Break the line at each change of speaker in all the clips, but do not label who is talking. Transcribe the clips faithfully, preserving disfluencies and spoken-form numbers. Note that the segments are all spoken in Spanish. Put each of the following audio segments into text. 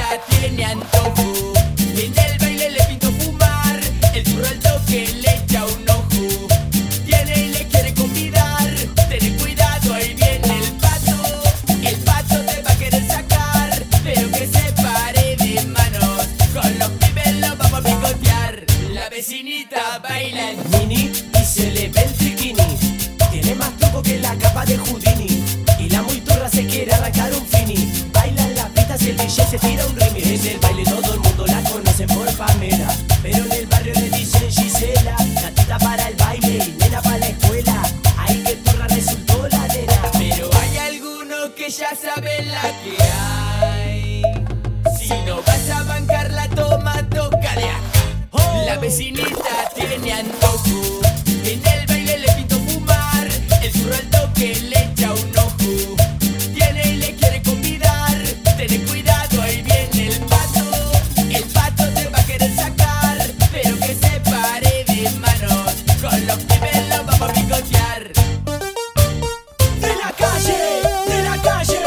vecinita tiene antojo, en el baile le pinto fumar, el churro al toque le echa un ojo, tiene y le quiere convidar, ten cuidado, ahí viene el pato, el pato te va a querer sacar, pero que se pare de manos, con los pibes lo vamos a picotear. La vecinita baila en
mini y se le ve el triquini, tiene más truco que la capa de Houdini, y la muy turra se quiere arrancar un fini. Bailan las pistas y el D J se tira un remix. En el baile todo el mundo la conoce por Pamela, pero en el barrio le dicen Gisela. Gatita para el baile y nena para la escuela, ahí que turra resultó la nena.
pero hay algunos que ya saben la que hay. Si no vas a bancarla, toma, toca de acá. La vecinita tiene antojo, en el baile le pinto fumar, el churro al toque le echa un ojo, tiene y le quiere convidar, ten cuidado, ahí viene el pato, el pato te va a querer sacar, pero que se pare de manos, con los pibes lo vamos a picotear.
De la calle, de la calle.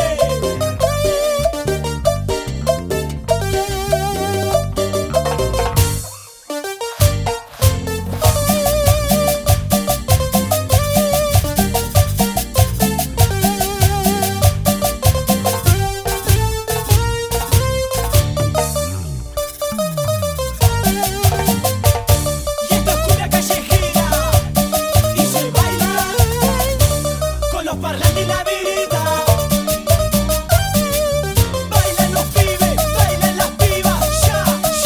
Y esto es cumbia callejera y se baila con los parlantes y la virita. Bailan los pibes, bailan las pibas, ya,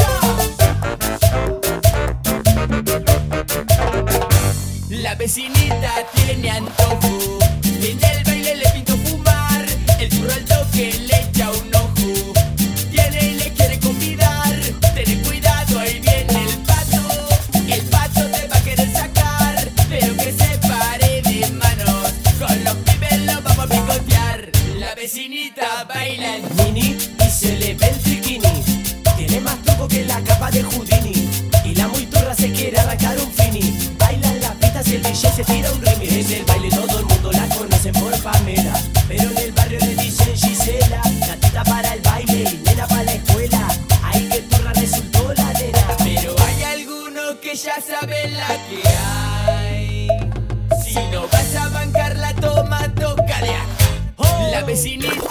ya.
La vecinita tiene antojo, en el baile le pinto fumar, el churro al toque le echa un ojo, tiene y le quiere convidar, ten cuidado, ahí viene el pato, el pato te va a querer sacar, pero que se pare de manos, con los pibes lo vamos a picotear. La vecinita baila en
Mini y se le ve el triquini, tiene más truco que la capa de Houdini, y la muy turra se quiere arrancar un fini. Bailan las pistas y el D J se tira un remix. En el baile todo el mundo la conocen por Pamela, pero en el barrio le dicen Gisela. Gatita para el baile y nena para la escuela, ahí que turra resultó la nena.
pero hay algunos que ya saben la que hay. Si no vas a bancarla, toma, toca de acá. La vecinita